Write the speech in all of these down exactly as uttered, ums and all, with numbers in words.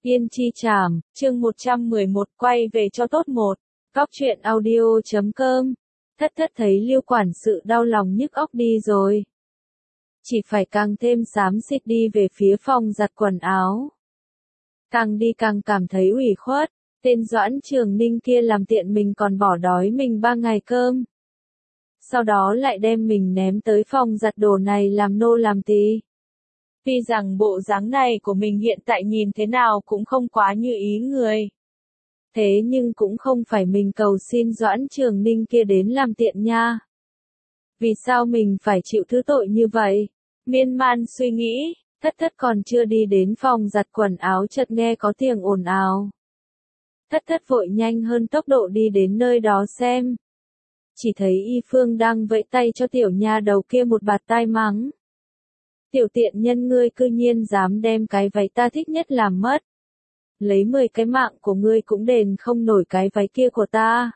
Yên Chi Trảm, chương một trăm mười một quay về cho tốt một. Góc truyện audio chấm com. Thất thất thấy Lưu quản sự đau lòng nhức óc đi rồi. Chỉ phải càng thêm xám xịt đi về phía phòng giặt quần áo. Càng đi càng cảm thấy ủy khuất, tên Doãn Trường Ninh kia làm tiện mình còn bỏ đói mình ba ngày cơm. Sau đó lại đem mình ném tới phòng giặt đồ này làm nô làm tỳ. Tuy rằng bộ dáng này của mình hiện tại nhìn thế nào cũng không quá như ý người. Thế nhưng cũng không phải mình cầu xin Doãn Trường Ninh kia đến làm tiện nha. Vì sao mình phải chịu thứ tội như vậy? Miên man suy nghĩ, thất thất còn chưa đi đến phòng giặt quần áo chợt nghe có tiếng ồn ào. Thất thất vội nhanh hơn tốc độ đi đến nơi đó xem. Chỉ thấy Y Phương đang vẫy tay cho tiểu nha đầu kia một bạt tai mắng. Tiểu tiện nhân ngươi cư nhiên dám đem cái váy ta thích nhất làm mất. Lấy mười cái mạng của ngươi cũng đền không nổi cái váy kia của ta.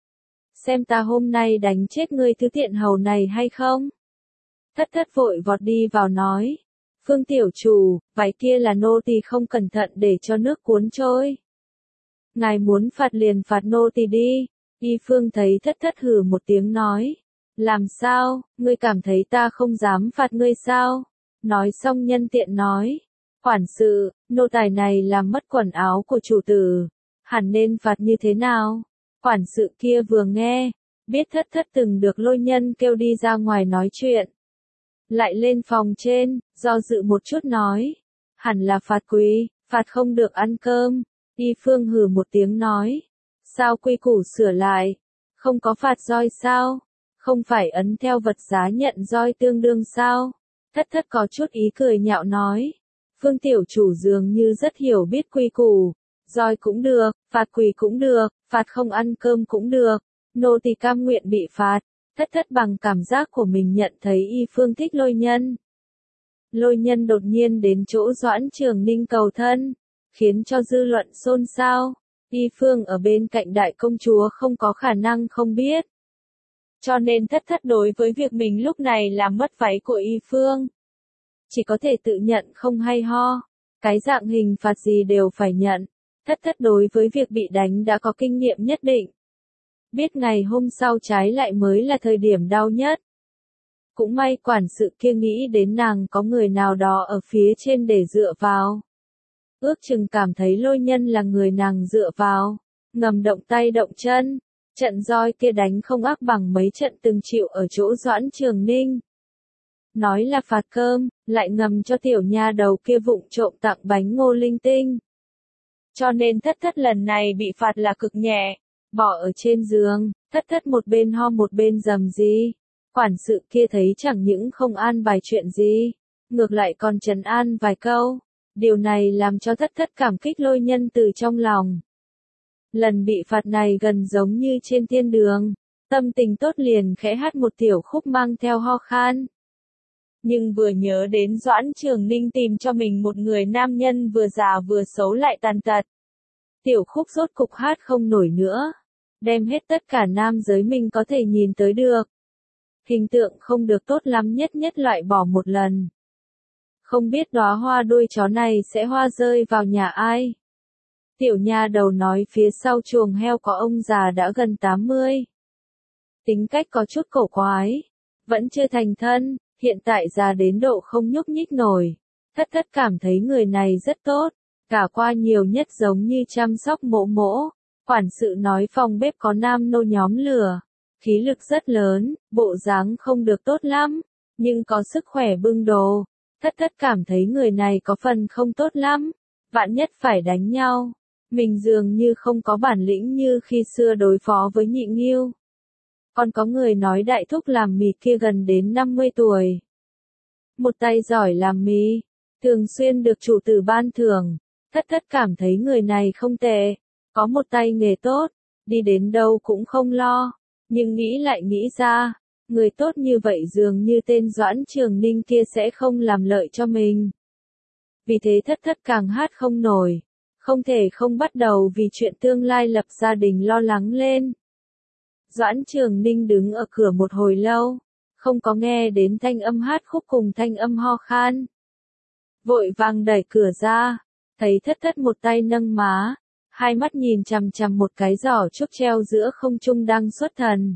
Xem ta hôm nay đánh chết ngươi thứ tiện hầu này hay không? Thất thất vội vọt đi vào nói. Phương tiểu chủ, váy kia là nô tỳ không cẩn thận để cho nước cuốn trôi. Ngài muốn phạt liền phạt nô tỳ đi. Y Phương thấy thất thất hừ một tiếng nói. Làm sao, ngươi cảm thấy ta không dám phạt ngươi sao? Nói xong nhân tiện nói. Quản sự, nô tài này làm mất quần áo của chủ tử. Hẳn nên phạt như thế nào? Quản sự kia vừa nghe, biết thất thất từng được lôi nhân kêu đi ra ngoài nói chuyện. Lại lên phòng trên, do dự một chút nói. Hẳn là phạt quý, phạt không được ăn cơm. Y Phương hừ một tiếng nói. Sao quy củ sửa lại? Không có phạt roi sao? Không phải ấn theo vật giá nhận roi tương đương sao? Thất thất có chút ý cười nhạo nói. Phương tiểu chủ dường như rất hiểu biết quy củ. Roi cũng được, phạt quỳ cũng được, phạt không ăn cơm cũng được. Nô tỳ cam nguyện bị phạt. Thất thất bằng cảm giác của mình nhận thấy Y Phương thích lôi nhân. Lôi nhân đột nhiên đến chỗ Doãn Trường Ninh cầu thân, khiến cho dư luận xôn xao. Y Phương ở bên cạnh đại công chúa không có khả năng không biết. Cho nên thất thất đối với việc mình lúc này làm mất váy của Y Phương. Chỉ có thể tự nhận không hay ho. Cái dạng hình phạt gì đều phải nhận. Thất thất đối với việc bị đánh đã có kinh nghiệm nhất định. Biết ngày hôm sau trái lại mới là thời điểm đau nhất. Cũng may quản sự kia nghĩ đến nàng có người nào đó ở phía trên để dựa vào. Ước chừng cảm thấy lôi nhân là người nàng dựa vào. Ngầm động tay động chân. Trận roi kia đánh không ác bằng mấy trận từng chịu ở chỗ Doãn Trường Ninh. Nói là phạt cơm, lại ngầm cho tiểu nha đầu kia vụng trộm tặng bánh ngô linh tinh. Cho nên thất thất lần này bị phạt là cực nhẹ. Bỏ ở trên giường, thất thất một bên ho một bên rầm gì. Quản sự kia thấy chẳng những không an bài chuyện gì, ngược lại còn trấn an vài câu. Điều này làm cho thất thất cảm kích lôi nhân từ trong lòng. Lần bị phạt này gần giống như trên thiên đường, tâm tình tốt liền khẽ hát một tiểu khúc mang theo ho khan. Nhưng vừa nhớ đến Doãn Trường Ninh tìm cho mình một người nam nhân vừa già vừa xấu lại tàn tật. Tiểu khúc rốt cục hát không nổi nữa. Đem hết tất cả nam giới mình có thể nhìn tới được. Hình tượng không được tốt lắm nhất nhất loại bỏ một lần. Không biết đóa hoa đuôi chó này sẽ hoa rơi vào nhà ai. Tiểu nha đầu nói phía sau chuồng heo có ông già đã gần tám mươi. Tính cách có chút cổ quái. Vẫn chưa thành thân, hiện tại già đến độ không nhúc nhích nổi. Thất thất cảm thấy người này rất tốt. Cả qua nhiều nhất giống như chăm sóc mỗ mỗ. Quản sự nói phòng bếp có nam nô nhóm lửa. Khí lực rất lớn, bộ dáng không được tốt lắm. Nhưng có sức khỏe bưng đồ. Thất thất cảm thấy người này có phần không tốt lắm. Vạn nhất phải đánh nhau. Mình dường như không có bản lĩnh như khi xưa đối phó với nhị nghiêu. Còn có người nói đại thúc làm mì kia gần đến năm mươi tuổi. Một tay giỏi làm mì. Thường xuyên được chủ tử ban thưởng. Thất thất cảm thấy người này không tệ. Có một tay nghề tốt. Đi đến đâu cũng không lo. Nhưng nghĩ lại nghĩ ra. Người tốt như vậy dường như tên Doãn Trường Ninh kia sẽ không làm lợi cho mình. Vì thế thất thất càng hát không nổi. Không thể không bắt đầu vì chuyện tương lai lập gia đình lo lắng lên. Doãn Trường Ninh đứng ở cửa một hồi lâu. Không có nghe đến thanh âm hát khúc cùng thanh âm ho khan. Vội vàng đẩy cửa ra. Thấy thất thất một tay nâng má, hai mắt nhìn chằm chằm một cái giỏ trúc treo giữa không trung đang xuất thần.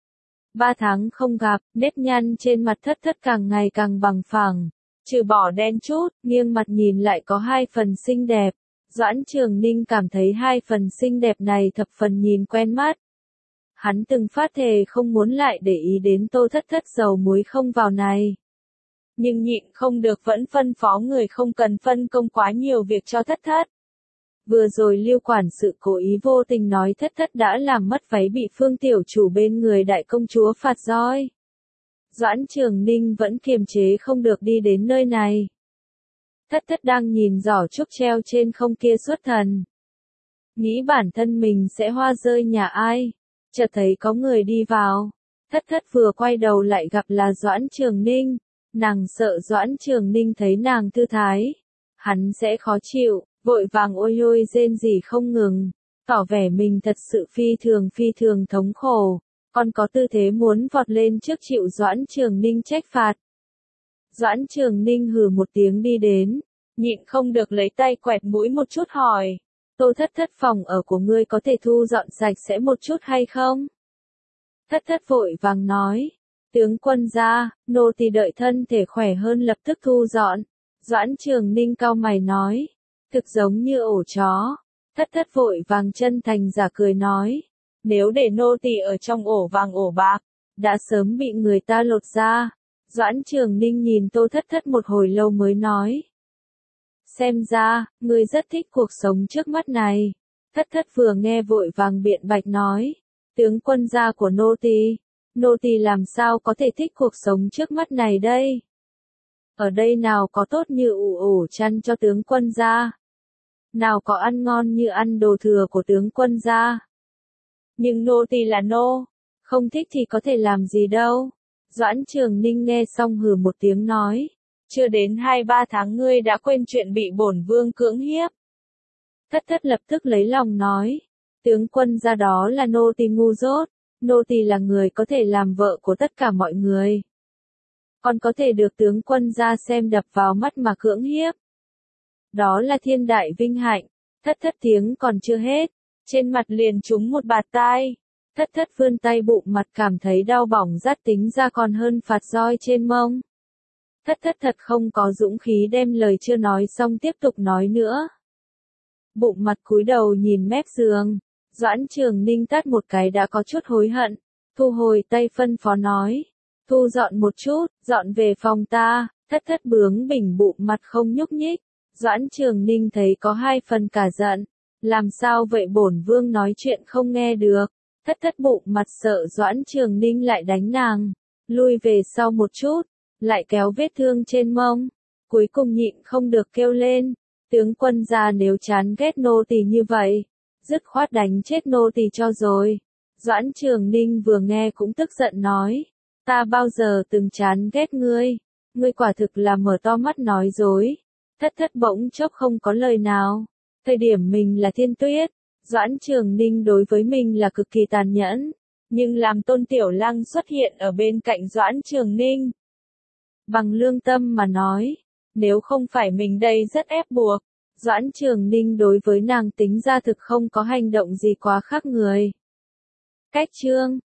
Ba tháng không gặp, nếp nhăn trên mặt thất thất càng ngày càng bằng phẳng, trừ bỏ đen chút, nghiêng mặt nhìn lại có hai phần xinh đẹp. Doãn Trường Ninh cảm thấy hai phần xinh đẹp này thập phần nhìn quen mắt. Hắn từng phát thề không muốn lại để ý đến Tô Thất Thất dầu muối không vào này. Nhưng nhịn không được vẫn phân phó người không cần phân công quá nhiều việc cho Thất Thất. Vừa rồi Lưu quản sự cố ý vô tình nói Thất Thất đã làm mất váy bị Phương tiểu chủ bên người đại công chúa phạt roi. Doãn Trường Ninh vẫn kiềm chế không được đi đến nơi này. Thất Thất đang nhìn giỏ trúc treo trên không kia xuất thần. Nghĩ bản thân mình sẽ hoa rơi nhà ai. Chợt thấy có người đi vào. Thất Thất vừa quay đầu lại gặp là Doãn Trường Ninh. Nàng sợ Doãn Trường Ninh thấy nàng thư thái. Hắn sẽ khó chịu, vội vàng ôi ôi rên rỉ không ngừng. Tỏ vẻ mình thật sự phi thường phi thường thống khổ. Còn có tư thế muốn vọt lên trước chịu Doãn Trường Ninh trách phạt. Doãn Trường Ninh hừ một tiếng đi đến, nhịn không được lấy tay quẹt mũi một chút hỏi. Tô Thất Thất phòng ở của ngươi có thể thu dọn sạch sẽ một chút hay không? Thất Thất vội vàng nói. Tướng quân ra, nô tỳ đợi thân thể khỏe hơn lập tức thu dọn. Doãn Trường Ninh cau mày nói. Thực giống như ổ chó. Thất Thất vội vàng chân thành giả cười nói. Nếu để nô tỳ ở trong ổ vàng ổ bạc, đã sớm bị người ta lột ra. Doãn Trường Ninh nhìn Tô Thất Thất một hồi lâu mới nói. Xem ra, ngươi rất thích cuộc sống trước mắt này. Thất Thất vừa nghe vội vàng biện bạch nói. Tướng quân gia của nô tỳ, nô tỳ làm sao có thể thích cuộc sống trước mắt này đây? Ở đây nào có tốt như ủ ủ chăn cho tướng quân gia? Nào có ăn ngon như ăn đồ thừa của tướng quân gia? Nhưng nô tỳ là nô, không thích thì có thể làm gì đâu. Doãn Trường Ninh nghe xong hừ một tiếng nói. Chưa đến hai ba tháng ngươi đã quên chuyện bị bổn vương cưỡng hiếp. Thất Thất lập tức lấy lòng nói. Tướng quân ra đó là nô tỳ ngu dốt. Nô tỳ là người có thể làm vợ của tất cả mọi người. Còn có thể được tướng quân ra xem đập vào mắt mà cưỡng hiếp. Đó là thiên đại vinh hạnh. Thất Thất tiếng còn chưa hết. Trên mặt liền trúng một bạt tai. Thất Thất vươn tay bụng mặt cảm thấy đau bỏng rát tính ra còn hơn phạt roi trên mông. Thất Thất thật không có dũng khí đem lời chưa nói xong tiếp tục nói nữa. Bụng mặt cúi đầu nhìn mép giường. Doãn Trường Ninh tát một cái đã có chút hối hận. Thu hồi tay phân phó nói. Thu dọn một chút, dọn về phòng ta. Thất Thất bướng bỉnh bụng mặt không nhúc nhích. Doãn Trường Ninh thấy có hai phần cả giận. Làm sao vậy bổn vương nói chuyện không nghe được. Thất Thất bụng mặt sợ Doãn Trường Ninh lại đánh nàng. Lui về sau một chút. Lại kéo vết thương trên mông. Cuối cùng nhịn không được kêu lên. Tướng quân gia nếu chán ghét nô tỳ như vậy. Dứt khoát đánh chết nô tỳ cho rồi. Doãn Trường Ninh vừa nghe cũng tức giận nói. Ta bao giờ từng chán ghét ngươi. Ngươi quả thực là mở to mắt nói dối. Thất Thất bỗng chốc không có lời nào. Thời điểm mình là Thiên Tuyết. Doãn Trường Ninh đối với mình là cực kỳ tàn nhẫn. Nhưng làm Tôn Tiểu Lăng xuất hiện ở bên cạnh Doãn Trường Ninh. Bằng lương tâm mà nói. Nếu không phải mình đây rất ép buộc. Doãn Trường Ninh đối với nàng tính ra thực không có hành động gì quá khác người. Cách chương